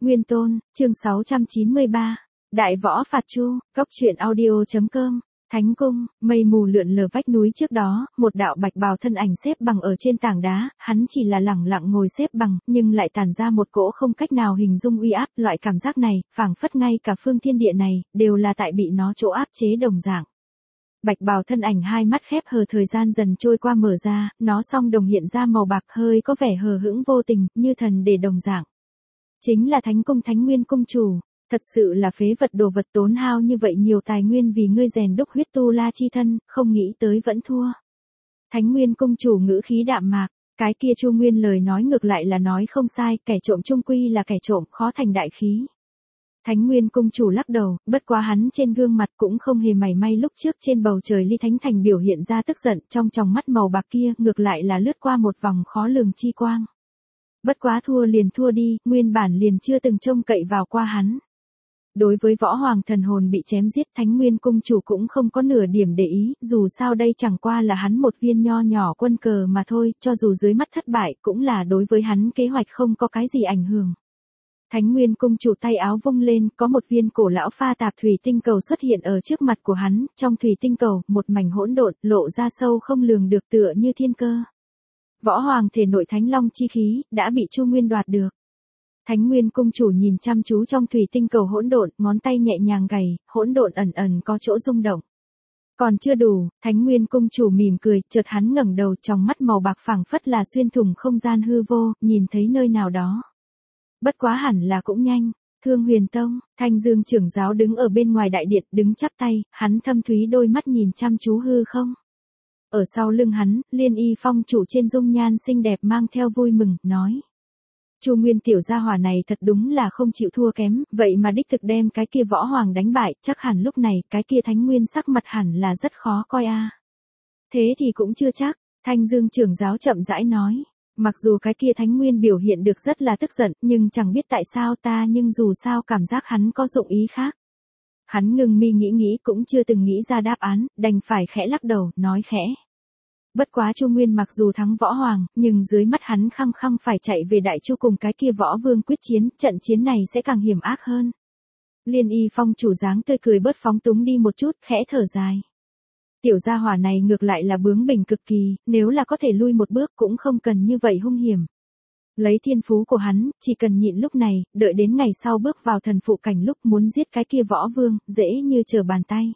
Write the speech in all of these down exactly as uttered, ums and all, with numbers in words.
Nguyên Tôn, chương sáu trăm chín mươi ba. Đại võ phạt Chu, Cốc truyện audio.com. Thánh cung, mây mù lượn lờ vách núi trước đó, một đạo bạch bào thân ảnh xếp bằng ở trên tảng đá, hắn chỉ là lẳng lặng ngồi xếp bằng, nhưng lại tản ra một cỗ không cách nào hình dung uy áp, loại cảm giác này, phảng phất ngay cả phương thiên địa này, đều là tại bị nó chỗ áp chế đồng dạng. Bạch bào thân ảnh hai mắt khép hờ, thời gian dần trôi qua mở ra, nó song đồng hiện ra màu bạc, hơi có vẻ hờ hững vô tình, như thần để đồng dạng. Chính là Thánh cung Thánh Nguyên cung chủ. Thật sự là phế vật đồ vật, tốn hao như vậy nhiều tài nguyên vì ngươi rèn đúc huyết tu la chi thân, không nghĩ tới vẫn thua. Thánh Nguyên cung chủ ngữ khí đạm mạc, cái kia Chu Nguyên lời nói ngược lại là nói không sai, kẻ trộm chung quy là kẻ trộm, khó thành đại khí. Thánh Nguyên cung chủ lắc đầu, bất quá hắn trên gương mặt cũng không hề mảy may lúc trước trên bầu trời Ly Thánh Thành biểu hiện ra tức giận, trong tròng mắt màu bạc kia ngược lại là lướt qua một vòng khó lường chi quang. Bất quá thua liền thua đi, nguyên bản liền chưa từng trông cậy vào qua hắn. Đối với võ hoàng thần hồn bị chém giết, Thánh Nguyên cung chủ cũng không có nửa điểm để ý, dù sao đây chẳng qua là hắn một viên nho nhỏ quân cờ mà thôi, cho dù dưới mắt thất bại cũng là đối với hắn kế hoạch không có cái gì ảnh hưởng. Thánh Nguyên cung chủ tay áo vung lên, có một viên cổ lão pha tạp thủy tinh cầu xuất hiện ở trước mặt của hắn, trong thủy tinh cầu, một mảnh hỗn độn, lộ ra sâu không lường được tựa như thiên cơ. Võ hoàng thể nội thánh long chi khí, đã bị Chu Nguyên đoạt được. Thánh Nguyên cung chủ nhìn chăm chú trong thủy tinh cầu hỗn độn, ngón tay nhẹ nhàng gảy, hỗn độn ẩn ẩn có chỗ rung động. Còn chưa đủ, Thánh Nguyên cung chủ mỉm cười, chợt hắn ngẩng đầu, trong mắt màu bạc phảng phất là xuyên thủng không gian hư vô, nhìn thấy nơi nào đó. Bất quá hẳn là cũng nhanh. Thương Huyền Tông, Thanh Dương trưởng giáo đứng ở bên ngoài đại điện, đứng chắp tay, hắn thâm thúy đôi mắt nhìn chăm chú hư không. Ở sau lưng hắn, Liên Y Phong chủ trên dung nhan xinh đẹp mang theo vui mừng, nói. Chu Nguyên tiểu gia hỏa này thật đúng là không chịu thua kém, vậy mà đích thực đem cái kia võ hoàng đánh bại, chắc hẳn lúc này, cái kia Thánh Nguyên sắc mặt hẳn là rất khó coi a. À. Thế thì cũng chưa chắc, Thanh Dương trưởng giáo chậm rãi nói. Mặc dù cái kia Thánh Nguyên biểu hiện được rất là tức giận, nhưng chẳng biết tại sao ta nhưng dù sao cảm giác hắn có dụng ý khác. Hắn ngừng mi nghĩ nghĩ cũng chưa từng nghĩ ra đáp án, đành phải khẽ lắc đầu, nói khẽ. Bất quá Chu Nguyên mặc dù thắng võ hoàng, nhưng dưới mắt hắn khăng khăng phải chạy về Đại Chu cùng cái kia võ vương quyết chiến, trận chiến này sẽ càng hiểm ác hơn. Liên Y Phong chủ dáng tươi cười bớt phóng túng đi một chút, khẽ thở dài. Tiểu gia hỏa này ngược lại là bướng bỉnh cực kỳ, nếu là có thể lui một bước cũng không cần như vậy hung hiểm. Lấy thiên phú của hắn, chỉ cần nhịn lúc này, đợi đến ngày sau bước vào thần phụ cảnh lúc muốn giết cái kia võ vương, dễ như trở bàn tay.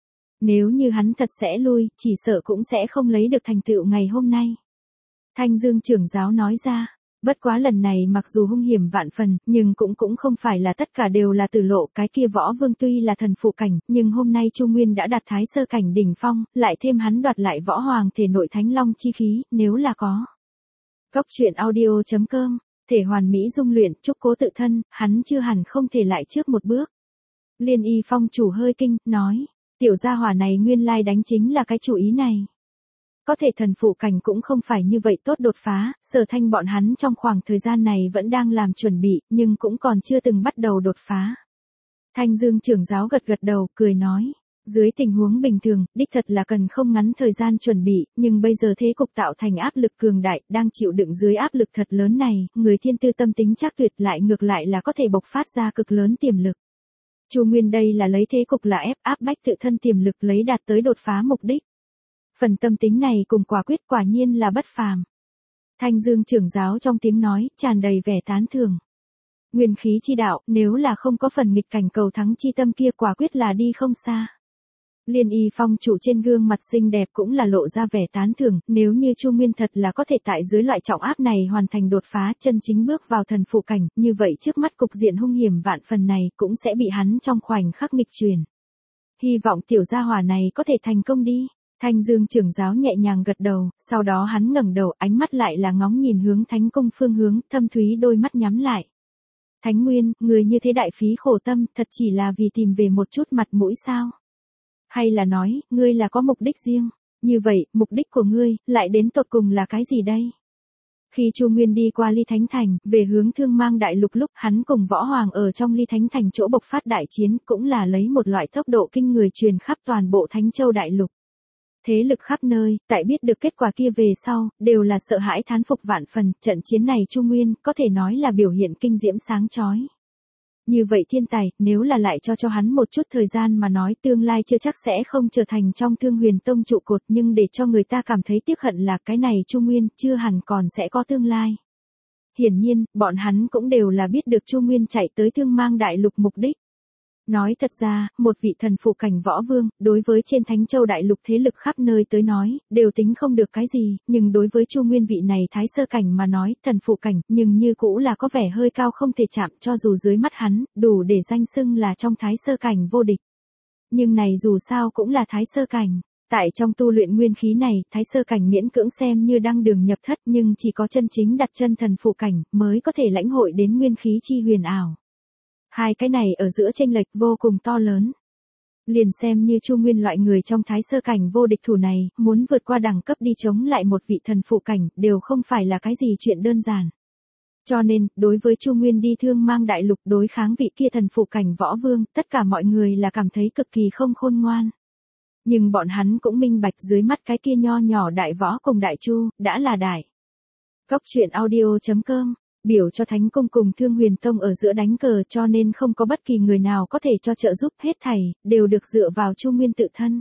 Nếu như hắn thật sẽ lui, chỉ sợ cũng sẽ không lấy được thành tựu ngày hôm nay. Thanh Dương trưởng giáo nói ra, bất quá lần này mặc dù hung hiểm vạn phần, nhưng cũng cũng không phải là tất cả đều là tử lộ, cái kia võ vương tuy là thần phụ cảnh, nhưng hôm nay Chu Nguyên đã đạt thái sơ cảnh đỉnh phong, lại thêm hắn đoạt lại võ hoàng thể nội thánh long chi khí, nếu là có. Cốc truyện audio.com, thể hoàn mỹ dung luyện, chúc cố tự thân, hắn chưa hẳn không thể lại trước một bước. Liên Y Phong chủ hơi kinh, nói. Tiểu gia hỏa này nguyên lai đánh chính là cái chủ ý này. Có thể thần phụ cảnh cũng không phải như vậy tốt đột phá, Sở Thanh bọn hắn trong khoảng thời gian này vẫn đang làm chuẩn bị, nhưng cũng còn chưa từng bắt đầu đột phá. Thanh Dương trưởng giáo gật gật đầu, cười nói, dưới tình huống bình thường, đích thật là cần không ngắn thời gian chuẩn bị, nhưng bây giờ thế cục tạo thành áp lực cường đại, đang chịu đựng dưới áp lực thật lớn này, người thiên tư tâm tính chắc tuyệt lại ngược lại là có thể bộc phát ra cực lớn tiềm lực. Chu Nguyên đây là lấy thế cục là ép áp bách tự thân tiềm lực lấy đạt tới đột phá mục đích. Phần tâm tính này cùng quả quyết quả nhiên là bất phàm. Thanh Dương trưởng giáo trong tiếng nói, tràn đầy vẻ tán thưởng. Nguyên khí chi đạo, nếu là không có phần nghịch cảnh cầu thắng chi tâm kia quả quyết là đi không xa. Liên Y Phong chủ trên gương mặt xinh đẹp cũng là lộ ra vẻ tán thưởng, nếu như Chu Nguyên thật là có thể tại dưới loại trọng áp này hoàn thành đột phá chân chính bước vào thần phụ cảnh, như vậy trước mắt cục diện hung hiểm vạn phần này cũng sẽ bị hắn trong khoảnh khắc nghịch chuyển. Hy vọng tiểu gia hỏa này có thể thành công đi. Thanh Dương trưởng giáo nhẹ nhàng gật đầu, sau đó hắn ngẩng đầu, ánh mắt lại là ngóng nhìn hướng Thánh cung phương hướng, thâm thúy đôi mắt nhắm lại. Thánh Nguyên, người như thế đại phí khổ tâm, thật chỉ là vì tìm về một chút mặt mũi sao? Hay là nói, ngươi là có mục đích riêng, như vậy, mục đích của ngươi, lại đến tột cùng là cái gì đây? Khi Chu Nguyên đi qua Ly Thánh Thành, về hướng Thương Mang Đại Lục lúc hắn cùng Võ Hoàng ở trong Ly Thánh Thành chỗ bộc phát đại chiến cũng là lấy một loại tốc độ kinh người truyền khắp toàn bộ Thánh Châu Đại Lục. Thế lực khắp nơi, tại biết được kết quả kia về sau, đều là sợ hãi thán phục vạn phần, trận chiến này Chu Nguyên có thể nói là biểu hiện kinh diễm sáng chói. Như vậy thiên tài, nếu là lại cho cho hắn một chút thời gian mà nói tương lai chưa chắc sẽ không trở thành trong Thương Huyền Tông trụ cột, nhưng để cho người ta cảm thấy tiếc hận là cái này Chu Nguyên chưa hẳn còn sẽ có tương lai. Hiển nhiên, bọn hắn cũng đều là biết được Chu Nguyên chạy tới Thương Mang Đại Lục mục đích. Nói thật ra, một vị thần phụ cảnh võ vương, đối với trên Thánh Châu Đại Lục thế lực khắp nơi tới nói, đều tính không được cái gì, nhưng đối với Chu Nguyên vị này thái sơ cảnh mà nói, thần phụ cảnh, nhưng như cũ là có vẻ hơi cao không thể chạm, cho dù dưới mắt hắn, đủ để danh xưng là trong thái sơ cảnh vô địch. Nhưng này dù sao cũng là thái sơ cảnh. Tại trong tu luyện nguyên khí này, thái sơ cảnh miễn cưỡng xem như đăng đường nhập thất, nhưng chỉ có chân chính đặt chân thần phụ cảnh, mới có thể lãnh hội đến nguyên khí chi huyền ảo. Hai cái này ở giữa chênh lệch vô cùng to lớn. Liền xem như Chu Nguyên loại người trong thái sơ cảnh vô địch thủ này, muốn vượt qua đẳng cấp đi chống lại một vị thần phụ cảnh, đều không phải là cái gì chuyện đơn giản. Cho nên, đối với Chu Nguyên đi Thương Mang Đại Lục đối kháng vị kia thần phụ cảnh võ vương, tất cả mọi người là cảm thấy cực kỳ không khôn ngoan. Nhưng bọn hắn cũng minh bạch dưới mắt cái kia nho nhỏ đại võ cùng đại chu, đã là đại. Cốc truyện audio chấm com, biểu cho Thánh Cung cùng Thương Huyền Tông ở giữa đánh cờ, cho nên không có bất kỳ người nào có thể cho trợ giúp, hết thảy, đều được dựa vào Chu Nguyên tự thân.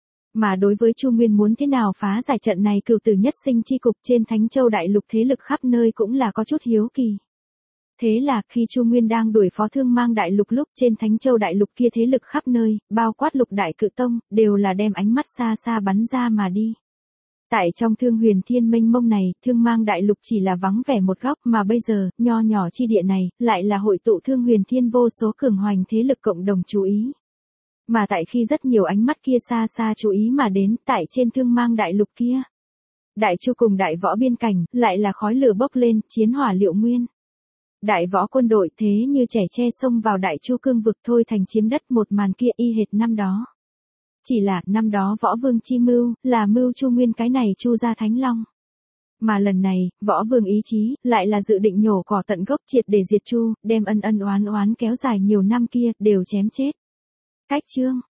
Mà đối với Chu Nguyên muốn thế nào phá giải trận này cửu tử nhất sinh chi cục trên Thánh Châu Đại Lục thế lực khắp nơi cũng là có chút hiếu kỳ. Thế là, khi Chu Nguyên đang đuổi phó Thương Mang Đại Lục lúc trên Thánh Châu Đại Lục kia thế lực khắp nơi, bao quát Lục Đại Cự Tông, đều là đem ánh mắt xa xa bắn ra mà đi. Tại trong Thương Huyền Thiên mênh mông này, Thương Mang Đại Lục chỉ là vắng vẻ một góc, mà bây giờ, nho nhỏ chi địa này, lại là hội tụ Thương Huyền Thiên vô số cường hoành thế lực cộng đồng chú ý. Mà tại khi rất nhiều ánh mắt kia xa xa chú ý mà đến, tại trên Thương Mang Đại Lục kia, Đại Chu cùng Đại Võ biên cảnh, lại là khói lửa bốc lên, chiến hỏa liệu nguyên. Đại Võ quân đội thế như trẻ tre xông vào Đại Chu cương vực thôi thành chiếm đất, một màn kia y hệt năm đó. Chỉ là, năm đó Võ Vương chi mưu, là mưu Chu Nguyên cái này Chu gia Thánh Long. Mà lần này, Võ Vương ý chí, lại là dự định nhổ cỏ tận gốc triệt để diệt Chu, đem ân ân oán oán kéo dài nhiều năm kia, đều chém chết. Cách chương.